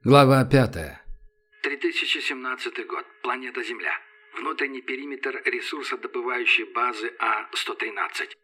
Глава 5. 3017 год. Планета Земля. Внутренний периметр ресурсодобывающей базы А-113.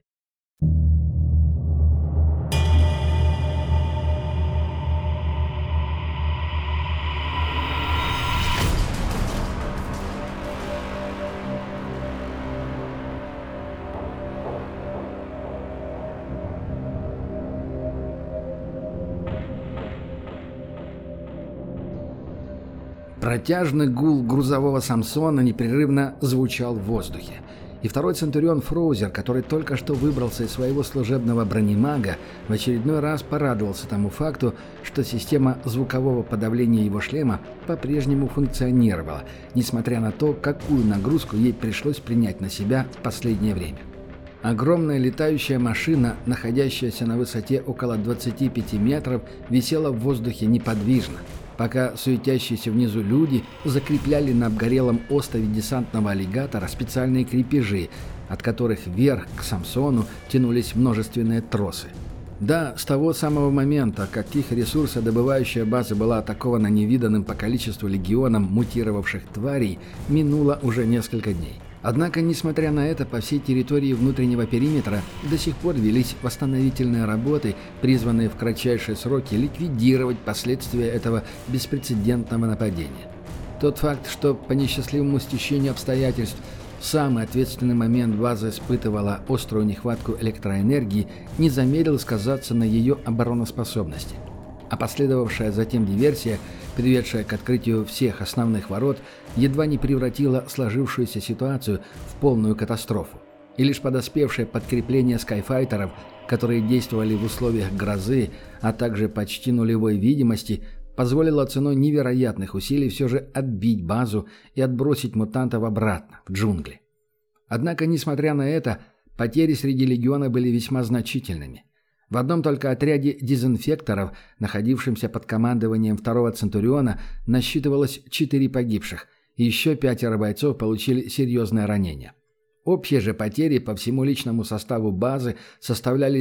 Протяжный гул грузового Самсона непрерывно звучал в воздухе. И второй Центурион Фроузер, который только что выбрался из своего служебного бронемага, в очередной раз порадовался тому факту, что система звукового подавления его шлема по-прежнему функционировала, несмотря на то, какую нагрузку ей пришлось принять на себя в последнее время. Огромная летающая машина, находящаяся на высоте около 25 метров, висела в воздухе неподвижно, пока суетящиеся внизу люди закрепляли на обгорелом остове десантного аллигатора специальные крепежи, от которых вверх к Самсону тянулись множественные тросы. Да, с того самого момента, как их ресурсодобывающая база была атакована невиданным по количеству легионом мутировавших тварей, минуло уже несколько дней. Однако, несмотря на это, по всей территории внутреннего периметра до сих пор велись восстановительные работы, призванные в кратчайшие сроки ликвидировать последствия этого беспрецедентного нападения. Тот факт, что по несчастливому стечению обстоятельств в самый ответственный момент база испытывала острую нехватку электроэнергии, не замедлил сказаться на ее обороноспособности. А последовавшая затем диверсия, приведшая к открытию всех основных ворот, едва не превратила сложившуюся ситуацию в полную катастрофу. И лишь подоспевшее подкрепление скайфайтеров, которые действовали в условиях грозы, а также почти нулевой видимости, позволило ценой невероятных усилий все же отбить базу и отбросить мутантов обратно, в джунгли. Однако, несмотря на это, потери среди легиона были весьма значительными. В одном только отряде дезинфекторов, находившемся под командованием второго Центуриона, насчитывалось 4 погибших, и еще 5 бойцов получили серьезные ранения. Общие же потери по всему личному составу базы составляли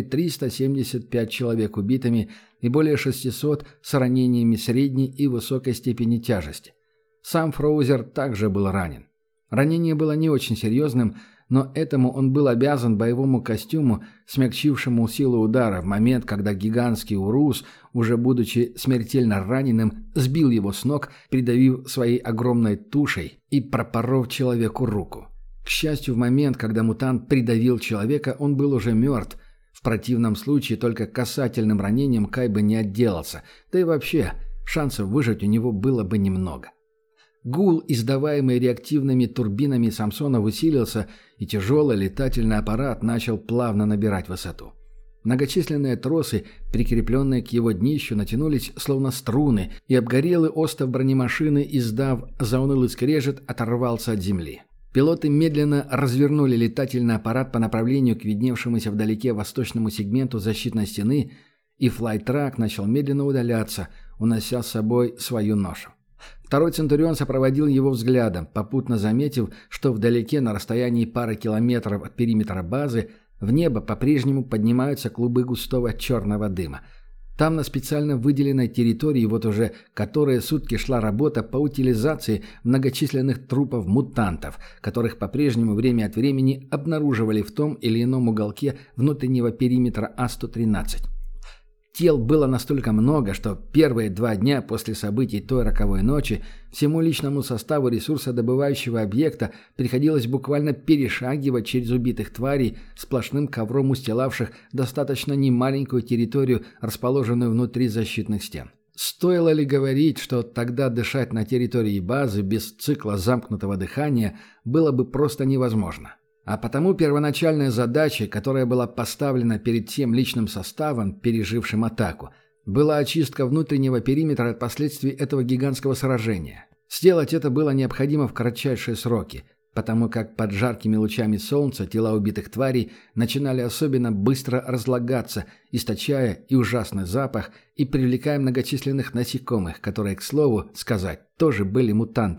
375 человек убитыми и более 600 с ранениями средней и высокой степени тяжести. Сам Фроузер также был ранен. Ранение было не очень серьезным, но этому он был обязан боевому костюму, смягчившему силу удара в момент, когда гигантский урус, уже будучи смертельно раненым, сбил его с ног, придавив своей огромной тушей и пропоров человеку руку. К счастью, в момент, когда мутант придавил человека, он был уже мертв. В противном случае только касательным ранением Кай бы не отделался, да и вообще шансов выжить у него было бы немного. Гул, издаваемый реактивными турбинами Самсона, усилился, и тяжелый летательный аппарат начал плавно набирать высоту. Многочисленные тросы, прикрепленные к его днищу, натянулись словно струны, и обгорелый остов бронемашины, издав заунылый скрежет, оторвался от земли. Пилоты медленно развернули летательный аппарат по направлению к видневшемуся вдалеке восточному сегменту защитной стены, и флайтрак начал медленно удаляться, унося с собой свою ношу. Второй Центурион сопроводил его взглядом, попутно заметив, что вдалеке, на расстоянии пары километров от периметра базы, в небо по-прежнему поднимаются клубы густого черного дыма. Там, на специально выделенной территории, вот уже которые сутки шла работа по утилизации многочисленных трупов мутантов, которых по-прежнему время от времени обнаруживали в том или ином уголке внутреннего периметра А-113. Тел было настолько много, что первые 2 дня после событий той роковой ночи всему личному составу ресурсодобывающего объекта приходилось буквально перешагивать через убитых тварей, сплошным ковром устилавших достаточно немаленькую территорию, расположенную внутри защитных стен. Стоило ли говорить, что тогда дышать на территории базы без цикла замкнутого дыхания было бы просто невозможно? А потому первоначальной задачей, которая была поставлена перед всем личным составом, пережившим атаку, была очистка внутреннего периметра от последствий этого гигантского сражения. Сделать это было необходимо в кратчайшие сроки, потому как под жаркими лучами солнца тела убитых тварей начинали особенно быстро разлагаться, источая и ужасный запах, и привлекая многочисленных насекомых, которые, к слову сказать, тоже были мутантами.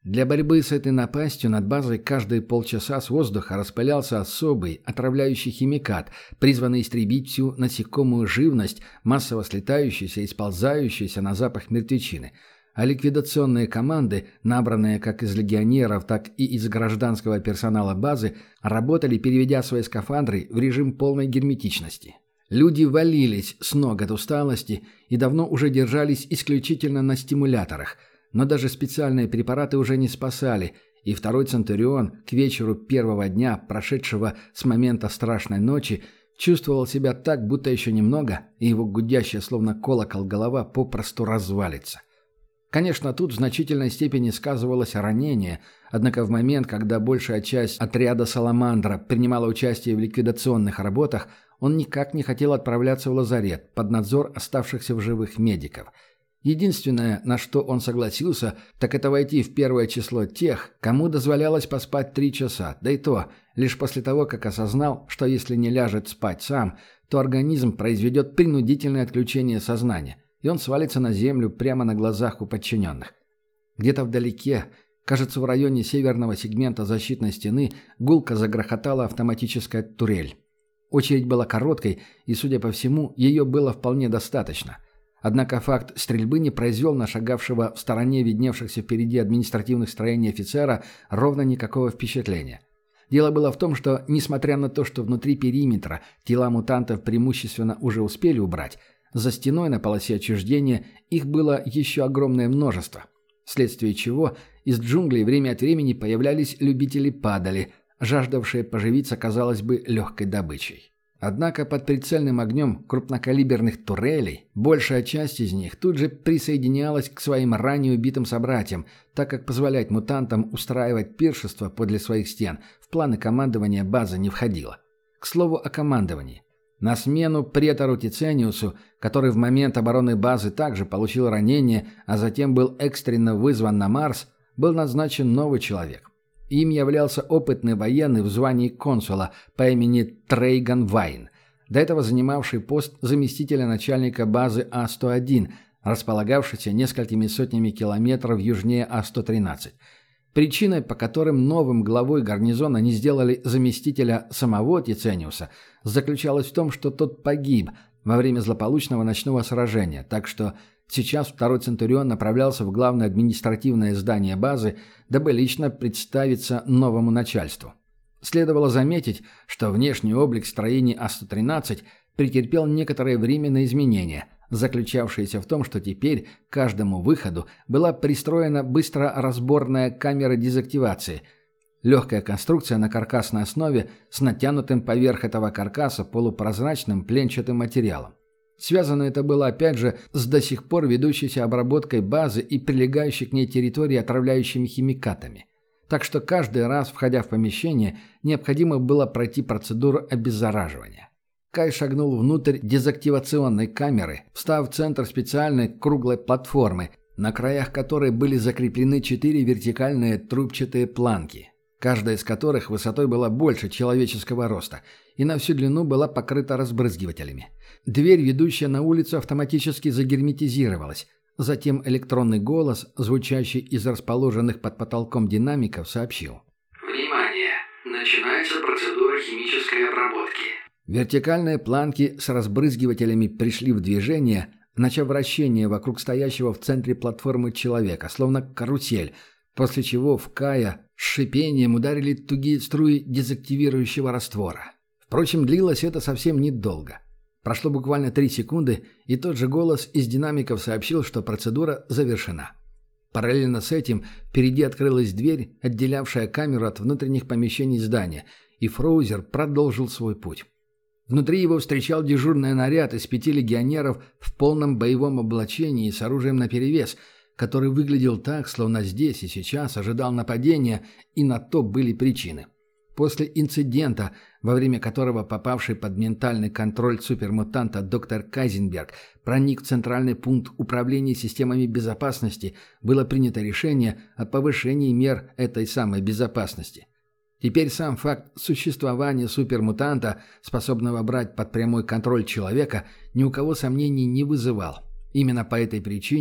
Для борьбы с этой напастью над базой каждые полчаса с воздуха распылялся особый отравляющий химикат, призванный истребить всю насекомую живность, массово слетающуюся и сползающуюся на запах мертвечины. А ликвидационные команды, набранные как из легионеров, так и из гражданского персонала базы, работали, переведя свои скафандры в режим полной герметичности. Люди валились с ног от усталости и давно уже держались исключительно на стимуляторах, но даже специальные препараты уже не спасали, и второй Центурион к вечеру первого дня, прошедшего с момента страшной ночи, чувствовал себя так, будто еще немного, и его гудящая, словно колокол, голова попросту развалится. Конечно, тут в значительной степени сказывалось ранение, однако в момент, когда большая часть отряда «Саламандра» принимала участие в ликвидационных работах, он никак не хотел отправляться в лазарет под надзор оставшихся в живых медиков. Единственное, на что он согласился, так это войти в первое число тех, кому дозволялось поспать 3 часа, да и то лишь после того, как осознал, что если не ляжет спать сам, то организм произведет принудительное отключение сознания, и он свалится на землю прямо на глазах у подчиненных. Где-то вдалеке, кажется, в районе северного сегмента защитной стены, гулко загрохотала автоматическая турель. Очередь была короткой, и, судя по всему, ее было вполне достаточно. Однако факт стрельбы не произвел на шагавшего в стороне видневшихся впереди административных строений офицера ровно никакого впечатления. Дело было в том, что, несмотря на то, что внутри периметра тела мутантов преимущественно уже успели убрать, за стеной на полосе отчуждения их было еще огромное множество, вследствие чего из джунглей время от времени появлялись любители падали, жаждавшие поживиться, казалось бы, легкой добычей. Однако под прицельным огнем крупнокалиберных турелей большая часть из них тут же присоединялась к своим ранее убитым собратьям, так как позволять мутантам устраивать пиршество подле своих стен в планы командования базы не входило. К слову о командовании. На смену претору Тицениусу, который в момент обороны базы также получил ранение, а затем был экстренно вызван на Марс, был назначен новый человек. Им являлся опытный военный в звании консула по имени Трейган Вайн, до этого занимавший пост заместителя начальника базы А-101, располагавшейся несколькими сотнями километров южнее А-113. Причиной, по которым новым главой гарнизона не сделали заместителя самого Тицениуса, заключалась в том, что тот погиб во время злополучного ночного сражения, так что сейчас второй Центурион направлялся в главное административное здание базы, дабы лично представиться новому начальству. Следовало заметить, что внешний облик строений А-113 претерпел некоторые временные изменения, заключавшиеся в том, что теперь к каждому выходу была пристроена быстроразборная камера дезактивации, легкая конструкция на каркасной основе с натянутым поверх этого каркаса полупрозрачным пленчатым материалом. Связано это было опять же с до сих пор ведущейся обработкой базы и прилегающей к ней территории отравляющими химикатами. Так что каждый раз, входя в помещение, необходимо было пройти процедуру обеззараживания. Кай шагнул внутрь дезактивационной камеры, встав в центр специальной круглой платформы, на краях которой были закреплены 4 вертикальные трубчатые планки, каждая из которых высотой была больше человеческого роста и на всю длину была покрыта разбрызгивателями. Дверь, ведущая на улицу, автоматически загерметизировалась. Затем электронный голос, звучащий из расположенных под потолком динамиков, сообщил: «Внимание! Начинается процедура химической обработки». Вертикальные планки с разбрызгивателями пришли в движение, начав вращение вокруг стоящего в центре платформы человека, словно карусель, после чего в Кая с шипением ударили тугие струи дезактивирующего раствора. Впрочем, длилось это совсем недолго. Прошло буквально 3 секунды, и тот же голос из динамиков сообщил, что процедура завершена. Параллельно с этим впереди открылась дверь, отделявшая камеру от внутренних помещений здания, и Фроузер продолжил свой путь. Внутри его встречал дежурный наряд из 5 легионеров в полном боевом облачении с оружием наперевес, который выглядел так, словно здесь и сейчас ожидал нападения, и на то были причины. После инцидента, во время которого попавший под ментальный контроль супермутанта доктор Кайзенберг проник в центральный пункт управления системами безопасности, было принято решение о повышении мер этой самой безопасности. Теперь сам факт существования супермутанта, способного брать под прямой контроль человека, ни у кого сомнений не вызывал. Именно по этой причине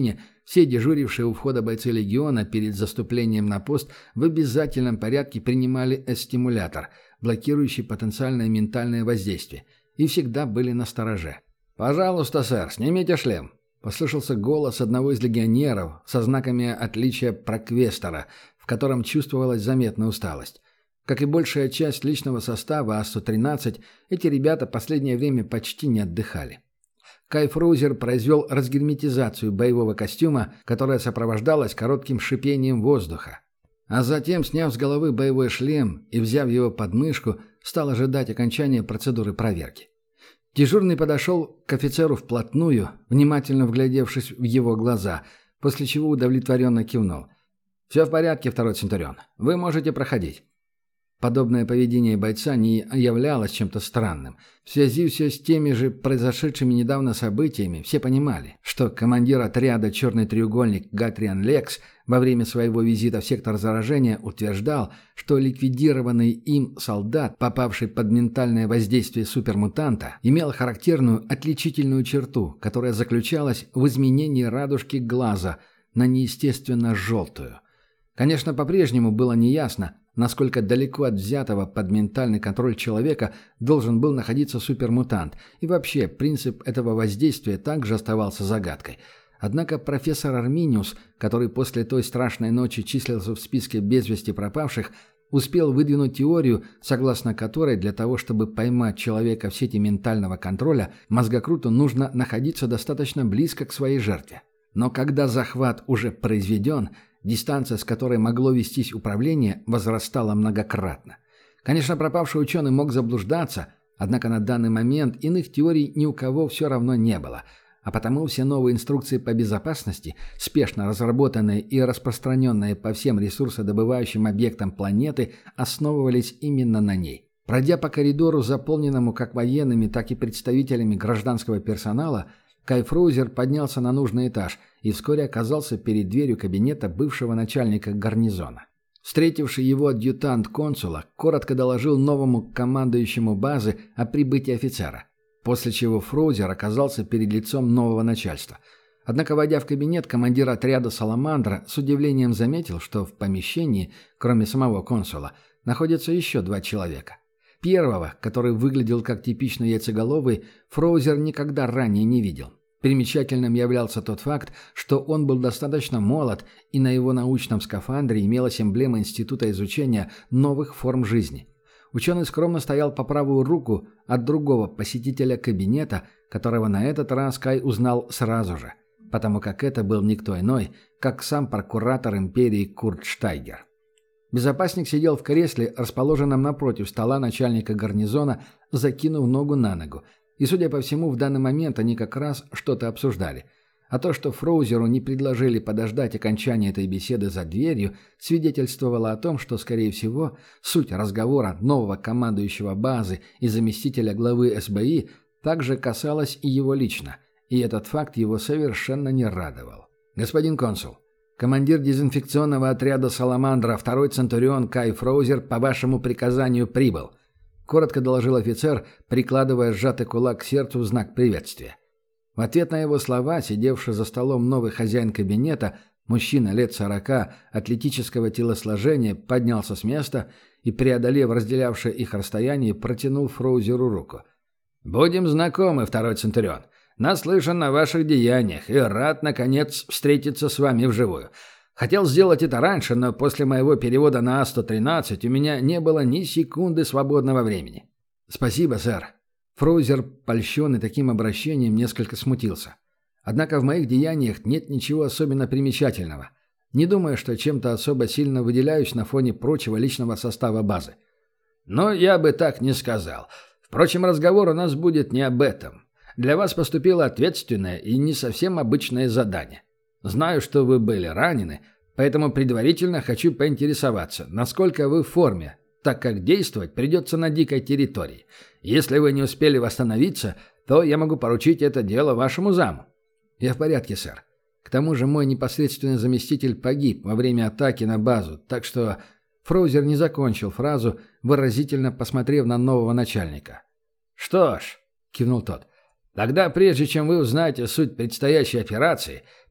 все дежурившие у входа бойцы легиона перед заступлением на пост в обязательном порядке принимали стимулятор, блокирующий потенциальное ментальное воздействие, и всегда были настороже. «Пожалуйста, сэр, снимите шлем», — послышался голос одного из легионеров со знаками отличия проквестора, в котором чувствовалась заметная усталость. Как и большая часть личного состава А-113, эти ребята последнее время почти не отдыхали. Кай Фроузер произвел разгерметизацию боевого костюма, которая сопровождалась коротким шипением воздуха. А затем, сняв с головы боевой шлем и взяв его под мышку, стал ожидать окончания процедуры проверки. Дежурный подошел к офицеру вплотную, внимательно вглядевшись в его глаза, после чего удовлетворенно кивнул. «Все в порядке, второй Центурион. Вы можете проходить». Подобное поведение бойца не являлось чем-то странным. В связи все с теми же произошедшими недавно событиями все понимали, что командир отряда «Черный треугольник» Гатриан Лекс во время своего визита в сектор заражения утверждал, что ликвидированный им солдат, попавший под ментальное воздействие супермутанта, имел характерную отличительную черту, которая заключалась в изменении радужки глаза на неестественно желтую. Конечно, по-прежнему было неясно, насколько далеко от взятого под ментальный контроль человека должен был находиться супермутант, и вообще принцип этого воздействия также оставался загадкой. Однако профессор Арминиус, который после той страшной ночи числился в списке без вести пропавших, успел выдвинуть теорию, согласно которой для того, чтобы поймать человека в сети ментального контроля, мозгокруту нужно находиться достаточно близко к своей жертве. Но когда захват уже произведен, дистанция, с которой могло вестись управление, возрастала многократно. Конечно, пропавший ученый мог заблуждаться, однако на данный момент иных теорий ни у кого все равно не было, а потому все новые инструкции по безопасности, спешно разработанные и распространенные по всем ресурсодобывающим объектам планеты, основывались именно на ней. Пройдя по коридору, заполненному как военными, так и представителями гражданского персонала, Кай Фроузер поднялся на нужный этаж и вскоре оказался перед дверью кабинета бывшего начальника гарнизона. Встретивший его адъютант консула коротко доложил новому командующему базы о прибытии офицера, после чего Фроузер оказался перед лицом нового начальства. Однако, войдя в кабинет, командир отряда «Саламандра» с удивлением заметил, что в помещении, кроме самого консула, находятся еще 2 человека. Первого, который выглядел как типичный яйцеголовый, Фроузер никогда ранее не видел. Примечательным являлся тот факт, что он был достаточно молод, и на его научном скафандре имелась эмблема Института изучения новых форм жизни. Ученый скромно стоял по правую руку от другого посетителя кабинета, которого на этот раз Кай узнал сразу же, потому как это был никто иной, как сам прокуратор империи Курт Штайгер. Безопасник сидел в кресле, расположенном напротив стола начальника гарнизона, закинув ногу на ногу. И, судя по всему, в данный момент они как раз что-то обсуждали. А то, что Фроузеру не предложили подождать окончания этой беседы за дверью, свидетельствовало о том, что, скорее всего, суть разговора нового командующего базы и заместителя главы СБИ также касалась и его лично. И этот факт его совершенно не радовал. «Господин консул, командир дезинфекционного отряда «Саламандра», 2-й Центурион Кай Фроузер по вашему приказанию прибыл», — коротко доложил офицер, прикладывая сжатый кулак к сердцу в знак приветствия. В ответ на его слова, сидевший за столом новый хозяин кабинета, мужчина лет 40, атлетического телосложения, поднялся с места и, преодолев разделявшее их расстояние, протянул Фроузеру руку. «Будем знакомы, 2-й Центурион. Наслышан о ваших деяниях и рад, наконец, встретиться с вами вживую. Хотел сделать это раньше, но после моего перевода на А-113 у меня не было ни секунды свободного времени». «Спасибо, сэр». Фроузер, польщенный таким обращением, несколько смутился. «Однако в моих деяниях нет ничего особенно примечательного. Не думаю, что чем-то особо сильно выделяюсь на фоне прочего личного состава базы». «Но я бы так не сказал. Впрочем, разговор у нас будет не об этом. Для вас поступило ответственное и не совсем обычное задание. Знаю, что вы были ранены, поэтому предварительно хочу поинтересоваться, насколько вы в форме, так как действовать придется на дикой территории. Если вы не успели восстановиться, то я могу поручить это дело вашему заму». «Я в порядке, сэр. К тому же мой непосредственный заместитель погиб во время атаки на базу, так что...» Фроузер не закончил фразу, выразительно посмотрев на нового начальника. «Что ж», — кивнул тот, — «тогда, прежде чем вы узнаете суть предстоящей операции,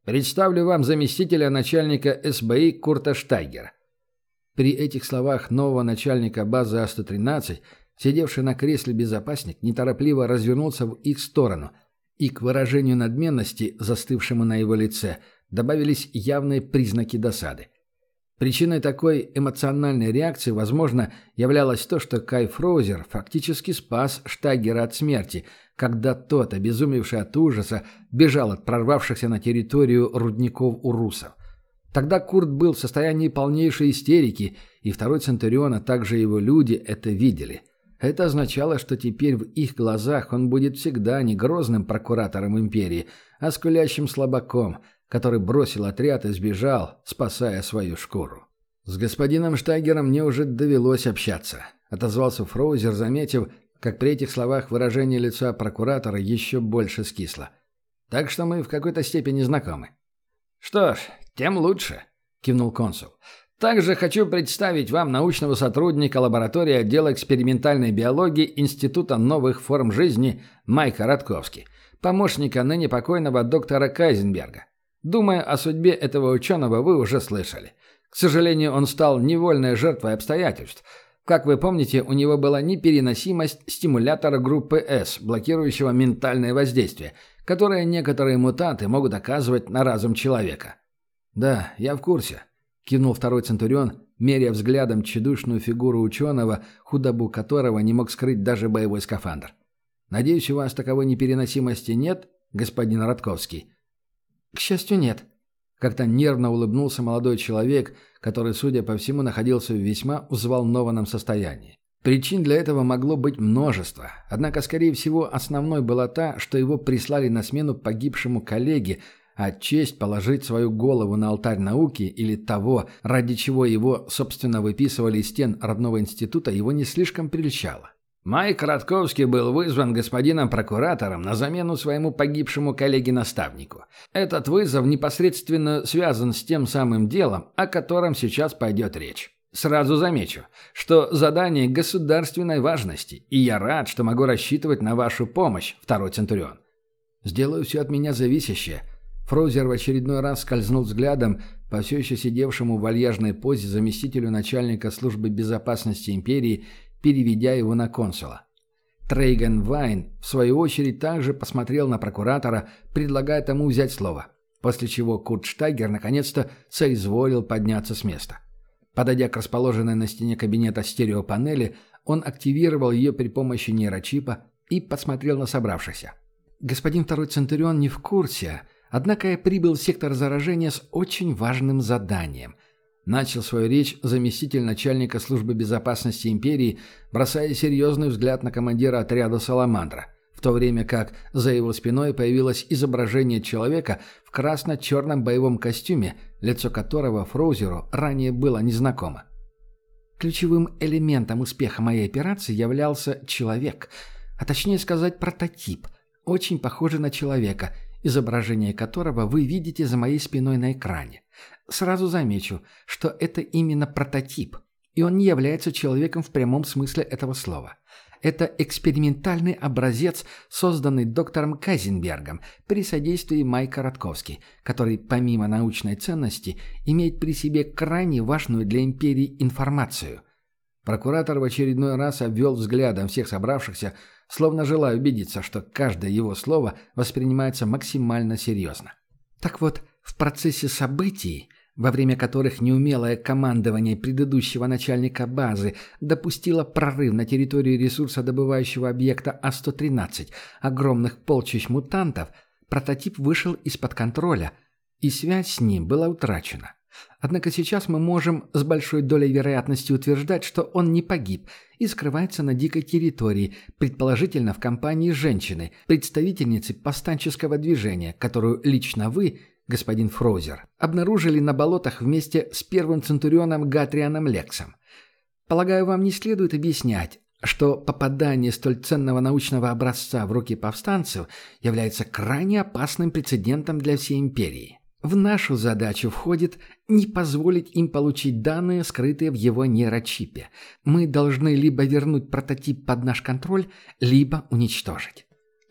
Представлю вам заместителя начальника СБИ Курта Штайгера». При этих словах нового начальника базы А-113, сидевший на кресле безопасник, неторопливо развернулся в их сторону, и к выражению надменности, застывшему на его лице, добавились явные признаки досады. Причиной такой эмоциональной реакции, возможно, являлось то, что Кай Фроузер фактически спас Штайгера от смерти, когда тот, обезумевший от ужаса, бежал от прорвавшихся на территорию рудников урусов. Тогда Курт был в состоянии полнейшей истерики, и второй Центурион, а также его люди это видели. Это означало, что теперь в их глазах он будет всегда не грозным прокуратором империи, а скулящим слабаком, который бросил отряд и сбежал, спасая свою шкуру. «С господином Штайгером мне уже довелось общаться», — отозвался Фроузер, заметив, как при этих словах выражение лица прокуратора еще больше скисло. «Так что мы в какой-то степени знакомы». «Что ж, тем лучше», — кивнул консул. «Также хочу представить вам научного сотрудника лаборатории отдела экспериментальной биологии Института новых форм жизни Майка Радковски, помощника ныне покойного доктора Кайзенберга. Думаю, о судьбе этого ученого вы уже слышали. К сожалению, он стал невольной жертвой обстоятельств. Как вы помните, у него была непереносимость стимулятора группы С, блокирующего ментальное воздействие, которое некоторые мутанты могут оказывать на разум человека». «Да, я в курсе», — кивнул второй Центурион, меряя взглядом тщедушную фигуру ученого, худобу которого не мог скрыть даже боевой скафандр. «Надеюсь, у вас таковой непереносимости нет, господин Радковский?» «К счастью, нет». Как-то нервно улыбнулся молодой человек, который, судя по всему, находился в весьма взволнованном состоянии. Причин для этого могло быть множество, однако, скорее всего, основной была та, что его прислали на смену погибшему коллеге, а честь положить свою голову на алтарь науки или того, ради чего его, собственно, выписывали из стен родного института, его не слишком прельщало. Майк Радковский был вызван господином прокуратором на замену своему погибшему коллеге-наставнику. Этот вызов непосредственно связан с тем самым делом, о котором сейчас пойдет речь. Сразу замечу, что задание государственной важности, и я рад, что могу рассчитывать на вашу помощь, второй Центурион. Сделаю все от меня зависящее. Фроузер в очередной раз скользнул взглядом по все еще сидевшему в вальяжной позе заместителю начальника службы безопасности империи, переведя его на консула. Трейган Вайн, в свою очередь, также посмотрел на прокуратора, предлагая тому взять слово, после чего Курт Штайгер наконец-то соизволил подняться с места. Подойдя к расположенной на стене кабинета стереопанели, он активировал ее при помощи нейрочипа и посмотрел на собравшихся. «Господин второй Центурион не в курсе, однако я прибыл в сектор заражения с очень важным заданием». Начал свою речь заместитель начальника службы безопасности империи, бросая серьезный взгляд на командира отряда «Саламандра», в то время как за его спиной появилось изображение человека в красно-черном боевом костюме, лицо которого Фроузеру ранее было незнакомо. Ключевым элементом успеха моей операции являлся человек, а точнее сказать прототип, очень похожий на человека, изображение которого вы видите за моей спиной на экране. Сразу замечу, что это именно прототип, и он не является человеком в прямом смысле этого слова. Это экспериментальный образец, созданный доктором Кайзенбергом при содействии Майка Радковски, который, помимо научной ценности, имеет при себе крайне важную для империи информацию. Прокуратор в очередной раз обвел взглядом всех собравшихся, словно желая убедиться, что каждое его слово воспринимается максимально серьезно. Так вот, в процессе событий, во время которых неумелое командование предыдущего начальника базы допустило прорыв на территории ресурсодобывающего объекта А-113 огромных полчищ мутантов, прототип вышел из-под контроля, и связь с ним была утрачена. Однако сейчас мы можем с большой долей вероятности утверждать, что он не погиб и скрывается на дикой территории, предположительно в компании женщины, представительницы повстанческого движения, которую лично вы, господин Фроузер, обнаружили на болотах вместе с первым центурионом Гатрианом Лексом. Полагаю, вам не следует объяснять, что попадание столь ценного научного образца в руки повстанцев является крайне опасным прецедентом для всей империи. В нашу задачу входит не позволить им получить данные, скрытые в его нейрочипе. Мы должны либо вернуть прототип под наш контроль, либо уничтожить.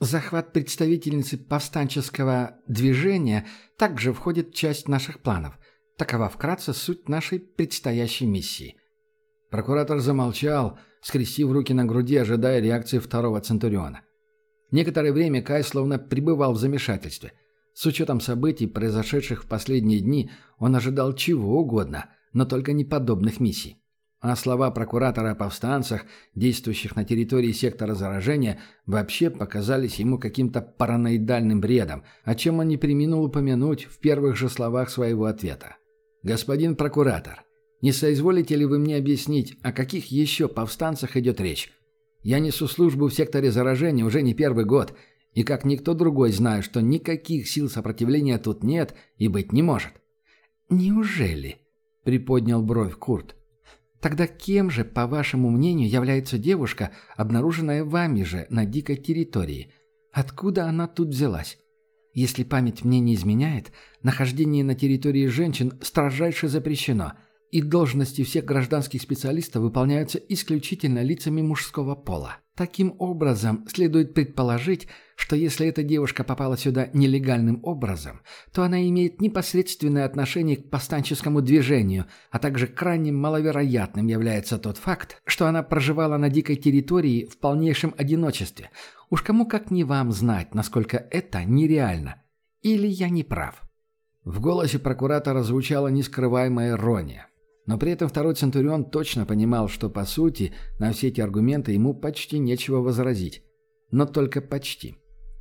Захват представительницы повстанческого движения также входит в часть наших планов. Такова вкратце суть нашей предстоящей миссии». Прокуратор замолчал, скрестив руки на груди, ожидая реакции второго Центуриона. Некоторое время Кай словно пребывал в замешательстве. С учетом событий, произошедших в последние дни, он ожидал чего угодно, но только не подобных миссий. А слова прокуратора о повстанцах, действующих на территории сектора заражения, вообще показались ему каким-то параноидальным бредом, о чем он не преминул упомянуть в первых же словах своего ответа. «Господин прокуратор, не соизволите ли вы мне объяснить, о каких еще повстанцах идет речь? Я несу службу в секторе заражения уже не первый год, и как никто другой знаю, что никаких сил сопротивления тут нет и быть не может». «Неужели?» — приподнял бровь Курт. «Тогда кем же, по вашему мнению, является девушка, обнаруженная вами же на дикой территории? Откуда она тут взялась? Если память мне не изменяет, нахождение на территории женщин строжайше запрещено, и должности всех гражданских специалистов выполняются исключительно лицами мужского пола. Таким образом, следует предположить, что если эта девушка попала сюда нелегальным образом, то она имеет непосредственное отношение к повстанческому движению, а также крайне маловероятным является тот факт, что она проживала на дикой территории в полнейшем одиночестве. Уж кому как не вам знать, насколько это нереально. Или я не прав?» В голосе прокуратора звучала нескрываемая ирония. Но при этом второй Центурион точно понимал, что, по сути, на все эти аргументы ему почти нечего возразить. Но только почти.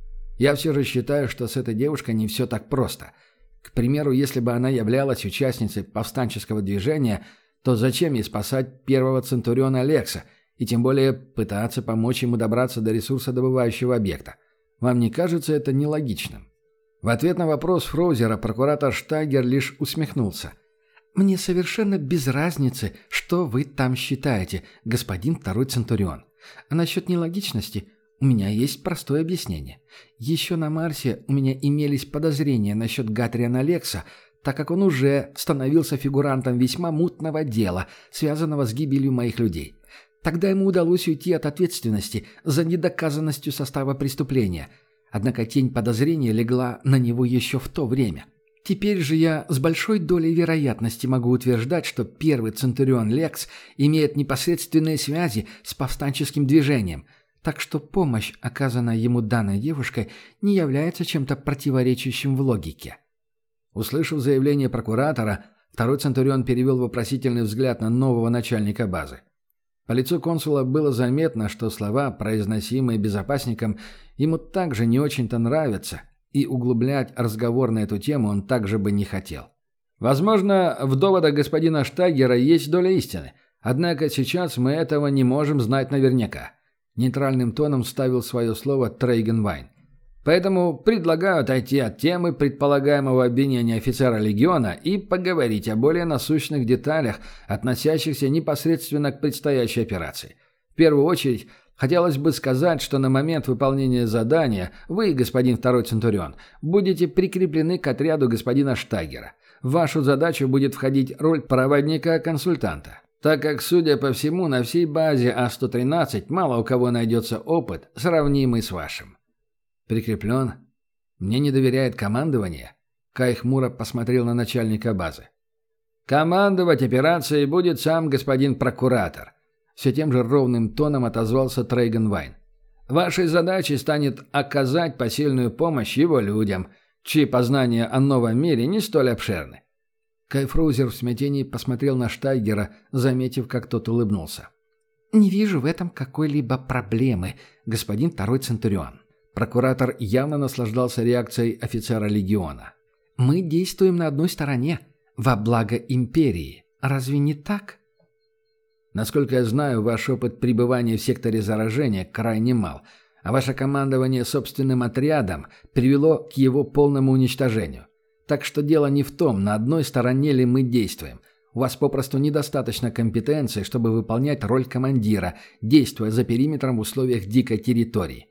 «Я все же считаю, что с этой девушкой не все так просто. К примеру, если бы она являлась участницей повстанческого движения, то зачем ей спасать первого Центуриона Лекса, и тем более пытаться помочь ему добраться до ресурсодобывающего объекта? Вам не кажется это нелогичным?» В ответ на вопрос Фроузера прокуратор Штайгер лишь усмехнулся. «Мне совершенно без разницы, что вы там считаете, господин второй Центурион. А насчет нелогичности у меня есть простое объяснение. Еще на Марсе у меня имелись подозрения насчет Гатриана Лекса, так как он уже становился фигурантом весьма мутного дела, связанного с гибелью моих людей. Тогда ему удалось уйти от ответственности за недоказанностью состава преступления. Однако тень подозрения легла на него еще в то время. Теперь же я с большой долей вероятности могу утверждать, что первый Центурион Лекс имеет непосредственные связи с повстанческим движением, так что помощь, оказанная ему данной девушкой, не является чем-то противоречащим в логике». Услышав заявление прокуратора, второй Центурион перевел вопросительный взгляд на нового начальника базы. По лицу консула было заметно, что слова, произносимые безопасником, ему также не очень-то нравятся, и углублять разговор на эту тему он также бы не хотел. «Возможно, в доводах господина Штайгера есть доля истины, однако сейчас мы этого не можем знать наверняка», — нейтральным тоном вставил свое слово Трейген Вайн. «Поэтому предлагаю отойти от темы предполагаемого обвинения офицера легиона и поговорить о более насущных деталях, относящихся непосредственно к предстоящей операции. В первую очередь, хотелось бы сказать, что на момент выполнения задания вы, господин второй Центурион, будете прикреплены к отряду господина Штайгера. В вашу задачу будет входить роль проводника-консультанта, так как, судя по всему, на всей базе А-113 мало у кого найдется опыт, сравнимый с вашим». «Прикреплен? Мне не доверяет командование?» Кай хмуро посмотрел на начальника базы. «Командовать операцией будет сам господин прокуратор», — все тем же ровным тоном отозвался Трейген Вайн. «Вашей задачей станет оказать посильную помощь его людям, чьи познания о новом мире не столь обширны». Кай Фроузер в смятении посмотрел на Штайгера, заметив, как тот улыбнулся. «Не вижу в этом какой-либо проблемы, господин второй Центурион». Прокуратор явно наслаждался реакцией офицера легиона. «Мы действуем на одной стороне, во благо империи. Разве не так?» «Насколько я знаю, ваш опыт пребывания в секторе заражения крайне мал, а ваше командование собственным отрядом привело к его полному уничтожению. Так что дело не в том, на одной стороне ли мы действуем. У вас попросту недостаточно компетенции, чтобы выполнять роль командира, действуя за периметром в условиях дикой территории.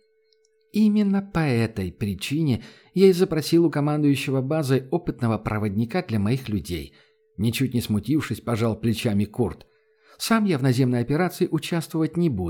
Именно по этой причине я и запросил у командующего базой опытного проводника для моих людей. Ничуть не смутившись, пожал плечами Курт. Сам я в наземной операции участвовать не буду.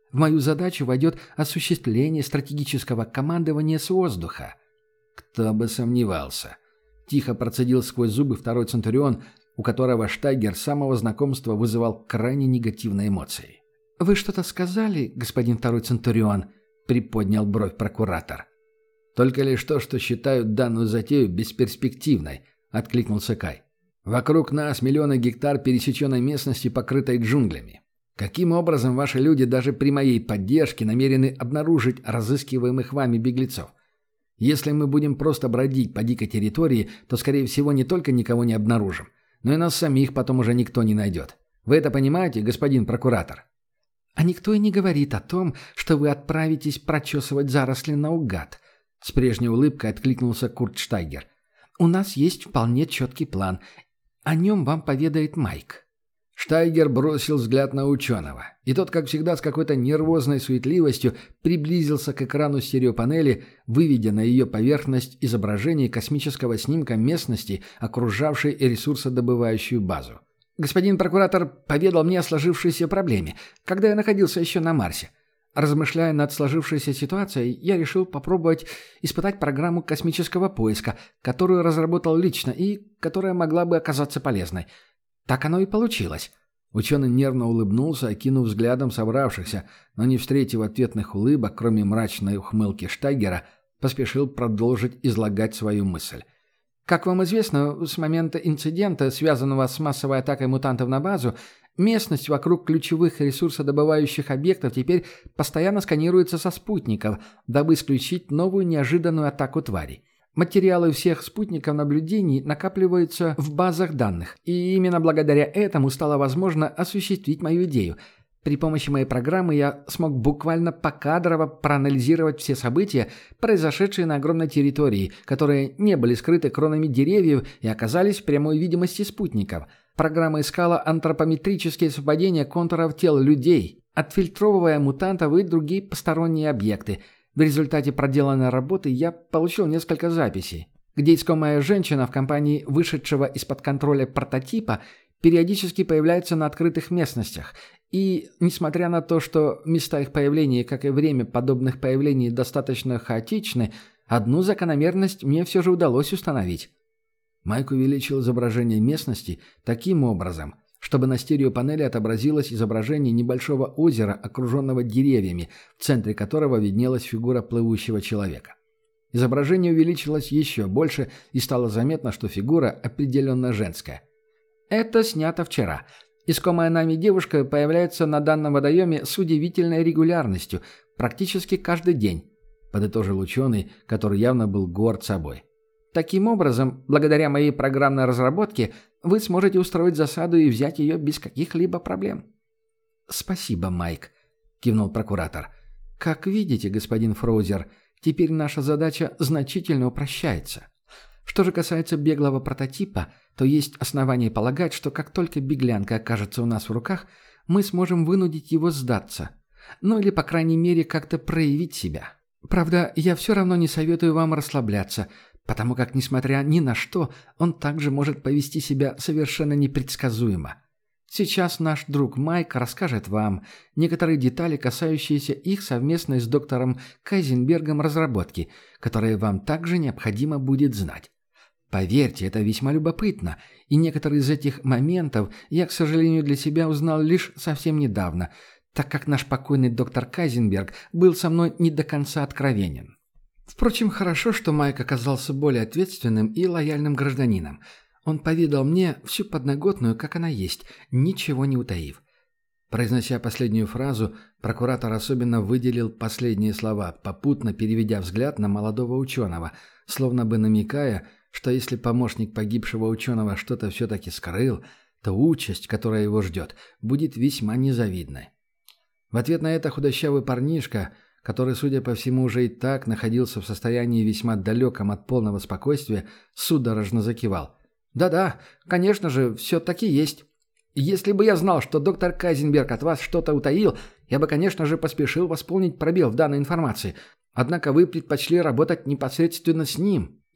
В мою задачу войдет осуществление стратегического командования с воздуха». «Кто бы сомневался», — тихо процедил сквозь зубы второй Центурион, у которого Штайгер с самого знакомства вызывал крайне негативные эмоции. «Вы что-то сказали, господин второй Центурион?» — приподнял бровь прокуратор. «Только лишь то, что считают данную затею бесперспективной», — откликнулся Кай. «Вокруг нас миллионы гектар пересеченной местности, покрытой джунглями. Каким образом ваши люди даже при моей поддержке намерены обнаружить разыскиваемых вами беглецов? Если мы будем просто бродить по дикой территории, то, скорее всего, не только никого не обнаружим, но и нас самих потом уже никто не найдет. Вы это понимаете, господин прокуратор?» «А никто и не говорит о том, что вы отправитесь прочесывать заросли наугад», — с прежней улыбкой откликнулся Курт Штайгер. «У нас есть вполне четкий план. О нем вам поведает Майк». Штайгер бросил взгляд на ученого, и тот, как всегда, с какой-то нервозной суетливостью приблизился к экрану стереопанели, выведя на ее поверхность изображение космического снимка местности, окружавшей ресурсодобывающую базу. «Господин прокуратор поведал мне о сложившейся проблеме, когда я находился еще на Марсе. Размышляя над сложившейся ситуацией, я решил попробовать испытать программу космического поиска, которую разработал лично и которая могла бы оказаться полезной. Так оно и получилось». Ученый нервно улыбнулся, окинув взглядом собравшихся, но не встретив ответных улыбок, кроме мрачной ухмылки Штайгера, поспешил продолжить излагать свою мысль. «Как вам известно, с момента инцидента, связанного с массовой атакой мутантов на базу, местность вокруг ключевых ресурсодобывающих объектов теперь постоянно сканируется со спутников, дабы исключить новую неожиданную атаку тварей. Материалы всех спутников наблюдений накапливаются в базах данных, и именно благодаря этому стало возможно осуществить мою идею. При помощи моей программы я смог буквально покадрово проанализировать все события, произошедшие на огромной территории, которые не были скрыты кронами деревьев и оказались в прямой видимости спутников. Программа искала антропометрические совпадения контуров тел людей, отфильтровывая мутантов и другие посторонние объекты. В результате проделанной работы я получил несколько записей, где искомая женщина в компании вышедшего из-под контроля прототипа периодически появляется на открытых местностях. И, несмотря на то, что места их появления, как и время подобных появлений, достаточно хаотичны, одну закономерность мне все же удалось установить». Майк увеличил изображение местности таким образом, чтобы на стереопанели отобразилось изображение небольшого озера, окруженного деревьями, в центре которого виднелась фигура плывущего человека. Изображение увеличилось еще больше, и стало заметно, что фигура определенно женская. «Это снято вчера. Искомая нами девушка появляется на данном водоеме с удивительной регулярностью, практически каждый день», — подытожил ученый, который явно был горд собой. «Таким образом, благодаря моей программной разработке, вы сможете устроить засаду и взять ее без каких-либо проблем». «Спасибо, Майк», — кивнул прокуратор. «Как видите, господин Фроузер, теперь наша задача значительно упрощается. Что же касается беглого прототипа, то есть основания полагать, что как только беглянка окажется у нас в руках, мы сможем вынудить его сдаться. Ну или, по крайней мере, как-то проявить себя. Правда, я все равно не советую вам расслабляться, потому как, несмотря ни на что, он также может повести себя совершенно непредсказуемо. Сейчас наш друг Майк расскажет вам некоторые детали, касающиеся их совместной с доктором Кайзенбергом разработки, которые вам также необходимо будет знать. Поверьте, это весьма любопытно, и некоторые из этих моментов я, к сожалению, для себя узнал лишь совсем недавно, так как наш покойный доктор Кайзенберг был со мной не до конца откровенен. Впрочем, хорошо, что Майк оказался более ответственным и лояльным гражданином. Он поведал мне всю подноготную, как она есть, ничего не утаив. Произнося последнюю фразу, прокуратор особенно выделил последние слова, попутно переведя взгляд на молодого ученого, словно бы намекая, что если помощник погибшего ученого что-то все-таки скрыл, то участь, которая его ждет, будет весьма незавидной. В ответ на это худощавый парнишка, который, судя по всему, уже и так находился в состоянии весьма далеком от полного спокойствия, судорожно закивал. «Да-да, конечно же, все-таки есть. Если бы я знал, что доктор Кайзенберг от вас что-то утаил, я бы, конечно же, поспешил восполнить пробел в данной информации. Однако вы предпочли работать непосредственно с ним.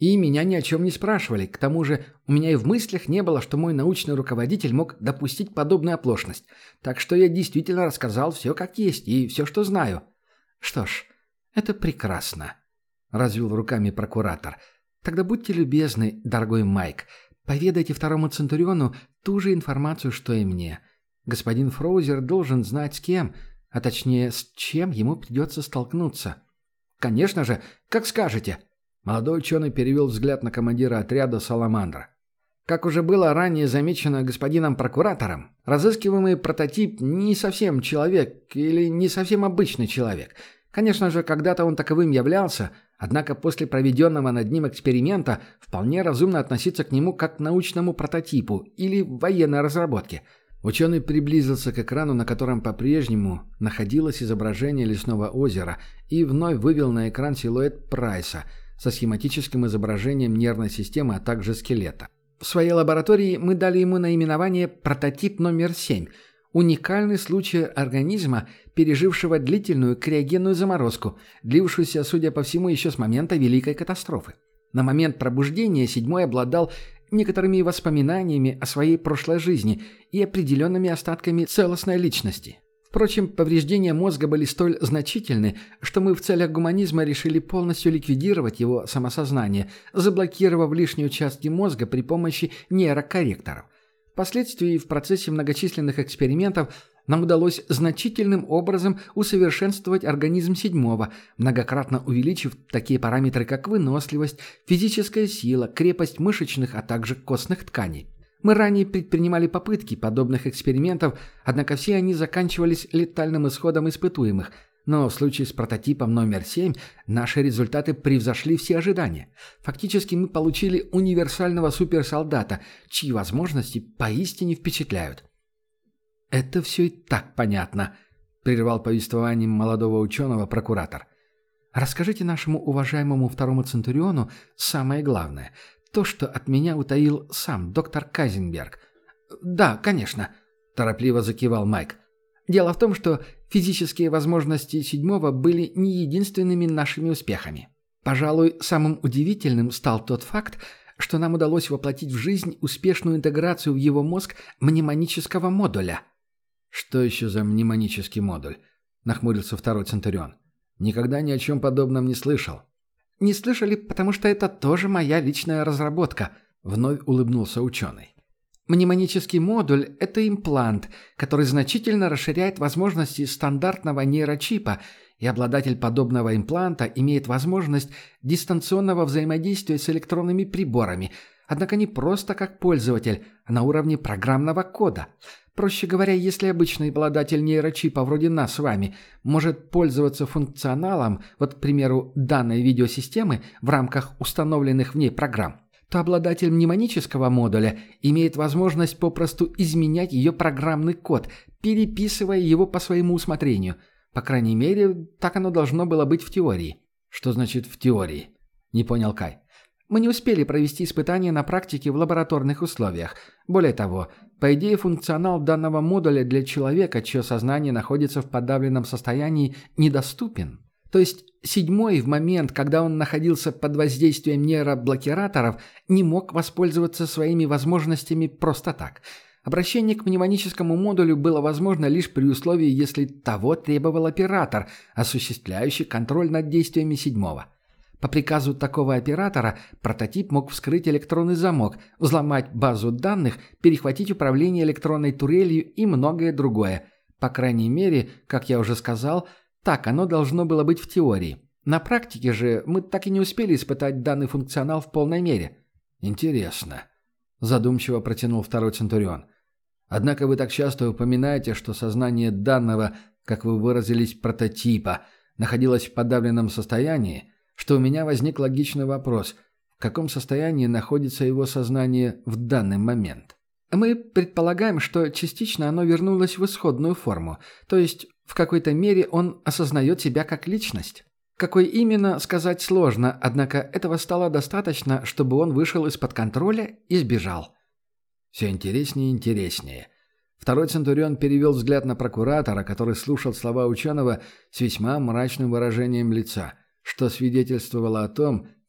И меня ни о чем не спрашивали. К тому же у меня и в мыслях не было, что мой научный руководитель мог допустить подобную оплошность. Так что я действительно рассказал все как есть и все, что знаю. Что ж, это прекрасно, развел руками прокуратор. Тогда будьте любезны, дорогой Майк, поведайте второму Центуриону ту же информацию, что и мне. Господин Фроузер должен знать с кем, а точнее с чем ему придется столкнуться. Конечно же, как скажете. Молодой ученый перевел взгляд на командира отряда «Саламандра». Как уже было ранее замечено господином прокуратором, разыскиваемый прототип не совсем человек или не совсем обычный человек. Конечно же, когда-то он таковым являлся, однако после проведенного над ним эксперимента вполне разумно относиться к нему как к научному прототипу или военной разработке. Ученый приблизился к экрану, на котором по-прежнему находилось изображение лесного озера, и вновь вывел на экран силуэт Прайса со схематическим изображением нервной системы, а также скелета. В своей лаборатории мы дали ему наименование «прототип номер 7», уникальный случай организма, пережившего длительную криогенную заморозку, длившуюся, судя по всему, еще с момента Великой катастрофы. На момент пробуждения седьмой обладал некоторыми воспоминаниями о своей прошлой жизни и определенными остатками целостной личности. Впрочем, повреждения мозга были столь значительны, что мы в целях гуманизма решили полностью ликвидировать его самосознание, заблокировав лишние участки мозга при помощи нейрокорректоров. Впоследствии в процессе многочисленных экспериментов нам удалось значительным образом усовершенствовать организм седьмого, многократно увеличив такие параметры, как выносливость, физическая сила, крепость мышечных, а также костных тканей. Мы ранее предпринимали попытки подобных экспериментов, однако все они заканчивались летальным исходом испытуемых. Но в случае с прототипом номер 7 наши результаты превзошли все ожидания. Фактически мы получили универсального суперсолдата, чьи возможности поистине впечатляют. «Это все и так понятно», — прервал повествованием молодого ученого прокуратор. «Расскажите нашему уважаемому второму Центуриону самое главное — то, что от меня утаил сам доктор Казенберг». «Да, конечно», – торопливо закивал Майк. «Дело в том, что физические возможности седьмого были не единственными нашими успехами. Пожалуй, самым удивительным стал тот факт, что нам удалось воплотить в жизнь успешную интеграцию в его мозг мнемонического модуля». «Что еще за мнемонический модуль?» – нахмурился второй Центурион. «Никогда ни о чем подобном не слышал». «Не слышали, потому что это тоже моя личная разработка», — вновь улыбнулся ученый. «Мнемонический модуль — это имплант, который значительно расширяет возможности стандартного нейрочипа, и обладатель подобного импланта имеет возможность дистанционного взаимодействия с электронными приборами, однако не просто как пользователь, а на уровне программного кода. Проще говоря, если обычный обладатель нейрочипа вроде нас с вами может пользоваться функционалом, вот, к примеру, данной видеосистемы в рамках установленных в ней программ, то обладатель мнемонического модуля имеет возможность попросту изменять ее программный код, переписывая его по своему усмотрению. По крайней мере, так оно должно было быть в теории. «Что значит «в теории»?» – не понял Кай. Мы не успели провести испытания на практике в лабораторных условиях. Более того, по идее, функционал данного модуля для человека, чье сознание находится в подавленном состоянии, недоступен. То есть седьмой в момент, когда он находился под воздействием нейроблокираторов, не мог воспользоваться своими возможностями просто так. Обращение к мнемоническому модулю было возможно лишь при условии, если того требовал оператор, осуществляющий контроль над действиями седьмого. По приказу такого оператора прототип мог вскрыть электронный замок, взломать базу данных, перехватить управление электронной турелью и многое другое. По крайней мере, как я уже сказал, так оно должно было быть в теории. На практике же мы так и не успели испытать данный функционал в полной мере. «Интересно», – задумчиво протянул второй Центурион. «Однако вы так часто упоминаете, что сознание данного, как вы выразились, прототипа, находилось в подавленном состоянии, что у меня возник логичный вопрос, в каком состоянии находится его сознание в данный момент. Мы предполагаем, что частично оно вернулось в исходную форму, то есть в какой-то мере он осознает себя как личность. Какой именно, сказать сложно, однако этого стало достаточно, чтобы он вышел из-под контроля и сбежал». Все интереснее и интереснее. Второй Центурион перевел взгляд на прокуратора, который слушал слова ученого с весьма мрачным выражением лица, что свидетельствовало о том,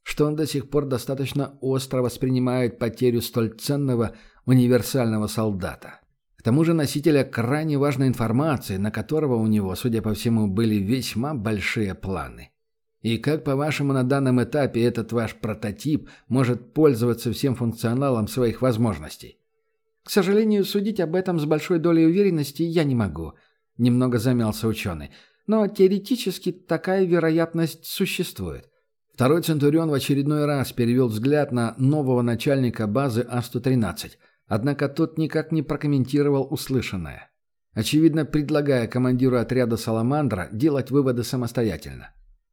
что он до сих пор достаточно остро воспринимает потерю столь ценного универсального солдата. К тому же носителя крайне важной информации, на которого у него, судя по всему, были весьма большие планы. И как, по-вашему, на данном этапе этот ваш прототип может пользоваться всем функционалом своих возможностей? К сожалению, судить об этом с большой долей уверенности я не могу. Немного замялся ученый. Но теоретически такая вероятность существует. Второй Центурион в очередной раз перевел взгляд на нового начальника базы А-113. Однако тот никак не прокомментировал услышанное. Очевидно, предлагая командиру отряда «Саламандра» делать выводы самостоятельно.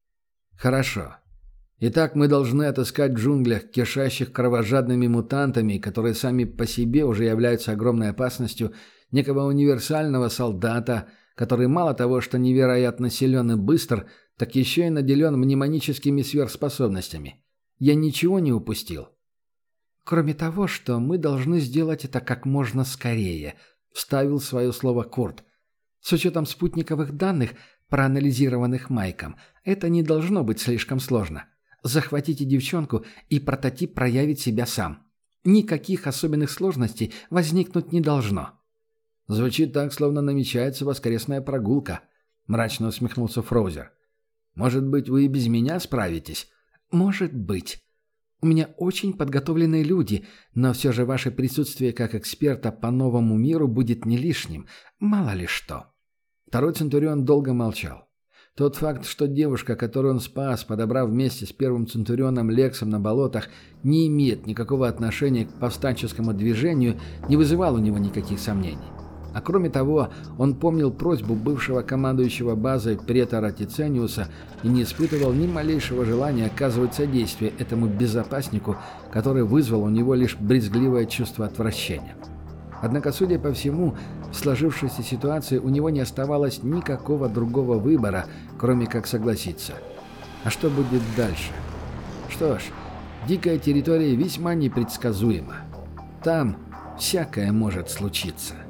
Хорошо. Итак, мы должны отыскать в джунглях, кишащих кровожадными мутантами, которые сами по себе уже являются огромной опасностью, некого универсального солдата, который мало того, что невероятно силен и быстр, так еще и наделен мнемоническими сверхспособностями. Я ничего не упустил. Кроме того, что мы должны сделать это как можно скорее, вставил свое слово Курт. С учетом спутниковых данных, проанализированных Майком, это не должно быть слишком сложно. Захватите девчонку, и прототип проявит себя сам. Никаких особенных сложностей возникнуть не должно. Звучит так, словно намечается воскресная прогулка, мрачно усмехнулся Фроузер. Может быть, вы и без меня справитесь? Может быть. У меня очень подготовленные люди, но все же ваше присутствие как эксперта по новому миру будет не лишним. Мало ли что. Второй Центурион долго молчал. Тот факт, что девушка, которую он спас, подобрав вместе с первым Центурионом Лексом на болотах, не имеет никакого отношения к повстанческому движению, не вызывал у него никаких сомнений. А кроме того, он помнил просьбу бывшего командующего базой претора Тицениуса и не испытывал ни малейшего желания оказывать содействие этому безопаснику, который вызвал у него лишь брезгливое чувство отвращения. Однако, судя по всему, в сложившейся ситуации у него не оставалось никакого другого выбора, кроме как согласиться. А что будет дальше? Что ж, дикая территория весьма непредсказуема. Там всякое может случиться.